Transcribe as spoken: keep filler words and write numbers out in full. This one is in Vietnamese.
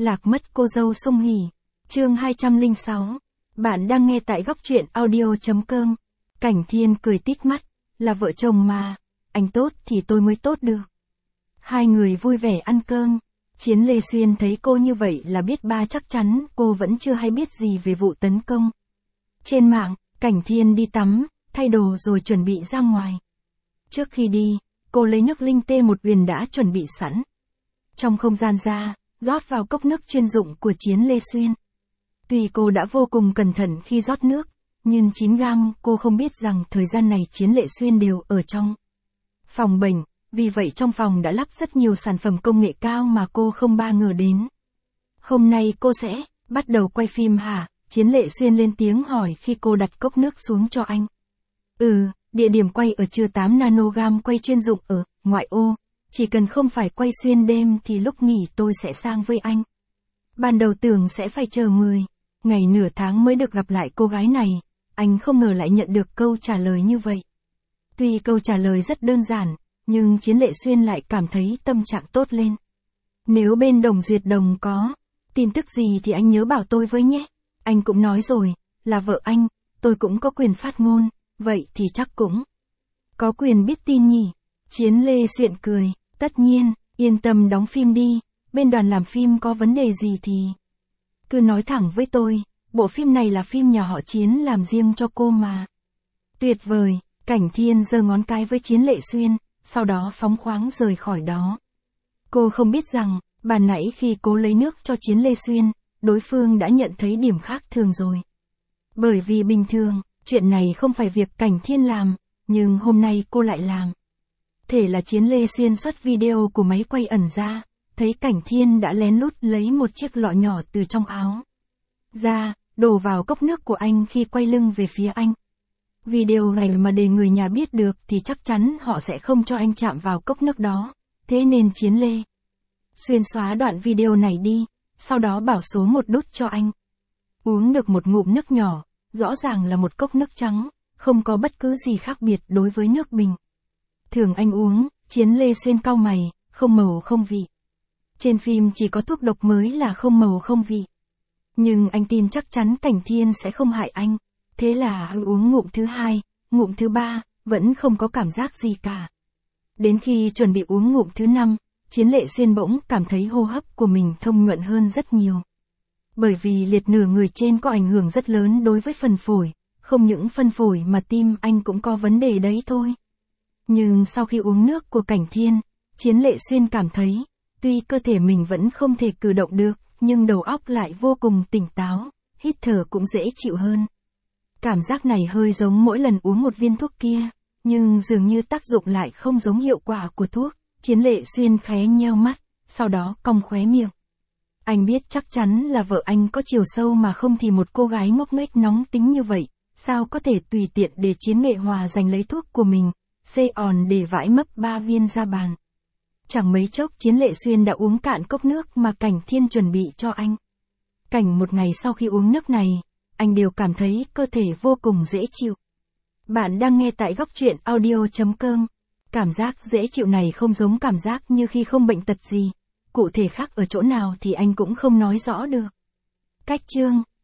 Lạc mất cô dâu Sung Hỉ. Chương hai trăm lẻ sáu. Bạn đang nghe tại góc truyện audio.com. Cảnh Thiên cười tít mắt, là vợ chồng mà, anh tốt thì tôi mới tốt được. Hai người vui vẻ ăn cơm. Chiến Lê Xuyên thấy cô như vậy là biết ba chắc chắn cô vẫn chưa hay biết gì về vụ tấn công. Trên mạng, Cảnh Thiên đi tắm, thay đồ rồi chuẩn bị ra ngoài. Trước khi đi, cô lấy nước linh tê một uyển đã chuẩn bị sẵn. Trong không gian ra, rót vào cốc nước chuyên dụng của Chiến Lê Xuyên. Tuy cô đã vô cùng cẩn thận khi rót nước, nhưng chín gam cô không biết rằng thời gian này Chiến Lê Xuyên đều ở trong phòng bệnh, vì vậy trong phòng đã lắp rất nhiều sản phẩm công nghệ cao mà cô không ba ngờ đến. Hôm nay cô sẽ bắt đầu quay phim hả? Chiến Lê Xuyên lên tiếng hỏi khi cô đặt cốc nước xuống cho anh. Ừ, địa điểm quay ở chứa tám nanogam quay chuyên dụng ở ngoại ô. Chỉ cần không phải quay xuyên đêm thì lúc nghỉ tôi sẽ sang với anh. Ban đầu tưởng sẽ phải chờ mười ngày nửa tháng mới được gặp lại cô gái này, anh không ngờ lại nhận được câu trả lời như vậy. Tuy câu trả lời rất đơn giản, nhưng Chiến Lê Xuyên lại cảm thấy tâm trạng tốt lên. Nếu bên Đồng Duyệt Đồng có tin tức gì thì anh nhớ bảo tôi với nhé. Anh cũng nói rồi, là vợ anh, tôi cũng có quyền phát ngôn, vậy thì chắc cũng có quyền biết tin nhỉ. Chiến Lê Xuyên cười, tất nhiên, yên tâm đóng phim đi, bên đoàn làm phim có vấn đề gì thì cứ nói thẳng với tôi, bộ phim này là phim nhà họ Chiến làm riêng cho cô mà. Tuyệt vời, Cảnh Thiên giơ ngón cái với Chiến Lê Xuyên, sau đó phóng khoáng rời khỏi đó. Cô không biết rằng, ban nãy khi cô lấy nước cho Chiến Lê Xuyên, đối phương đã nhận thấy điểm khác thường rồi. Bởi vì bình thường, chuyện này không phải việc Cảnh Thiên làm, nhưng hôm nay cô lại làm. Thể là Chiến Lê Xuyên xuất video của máy quay ẩn ra, thấy Cảnh Thiên đã lén lút lấy một chiếc lọ nhỏ từ trong áo ra, đổ vào cốc nước của anh khi quay lưng về phía anh. Video này mà để người nhà biết được thì chắc chắn họ sẽ không cho anh chạm vào cốc nước đó, thế nên Chiến Lê Xuyên xóa đoạn video này đi, sau đó bảo số một đút cho anh. Uống được một ngụm nước nhỏ, rõ ràng là một cốc nước trắng, không có bất cứ gì khác biệt đối với nước bình thường anh uống. Chiến Lê Xuyên cau mày, không màu không vị. Trên phim chỉ có thuốc độc mới là không màu không vị. Nhưng anh tin chắc chắn Cảnh Thiên sẽ không hại anh. Thế là anh uống ngụm thứ hai, ngụm thứ ba, vẫn không có cảm giác gì cả. Đến khi chuẩn bị uống ngụm thứ năm, Chiến Lê Xuyên bỗng cảm thấy hô hấp của mình thông nhuận hơn rất nhiều. Bởi vì liệt nửa người trên có ảnh hưởng rất lớn đối với phần phổi, không những phân phổi mà tim anh cũng có vấn đề đấy thôi. Nhưng sau khi uống nước của Cảnh Thiên, Chiến Lê Xuyên cảm thấy, tuy cơ thể mình vẫn không thể cử động được, nhưng đầu óc lại vô cùng tỉnh táo, hít thở cũng dễ chịu hơn. Cảm giác này hơi giống mỗi lần uống một viên thuốc kia, nhưng dường như tác dụng lại không giống hiệu quả của thuốc. Chiến Lê Xuyên khé nheo mắt, sau đó cong khóe miệng. Anh biết chắc chắn là vợ anh có chiều sâu mà không thì một cô gái ngốc nghếch nóng tính như vậy, sao có thể tùy tiện để Chiến Nghệ Hòa giành lấy thuốc của mình, xê òn để vãi mấp ba viên ra bàn. Chẳng mấy chốc Chiến Lê Xuyên đã uống cạn cốc nước mà Cảnh Thiên chuẩn bị cho anh. Cảnh một ngày sau khi uống nước này, anh đều cảm thấy cơ thể vô cùng dễ chịu. Bạn đang nghe tại góc truyện audio.com. Cảm giác dễ chịu này không giống cảm giác như khi không bệnh tật gì. Cụ thể khác ở chỗ nào thì anh cũng không nói rõ được. Cách chương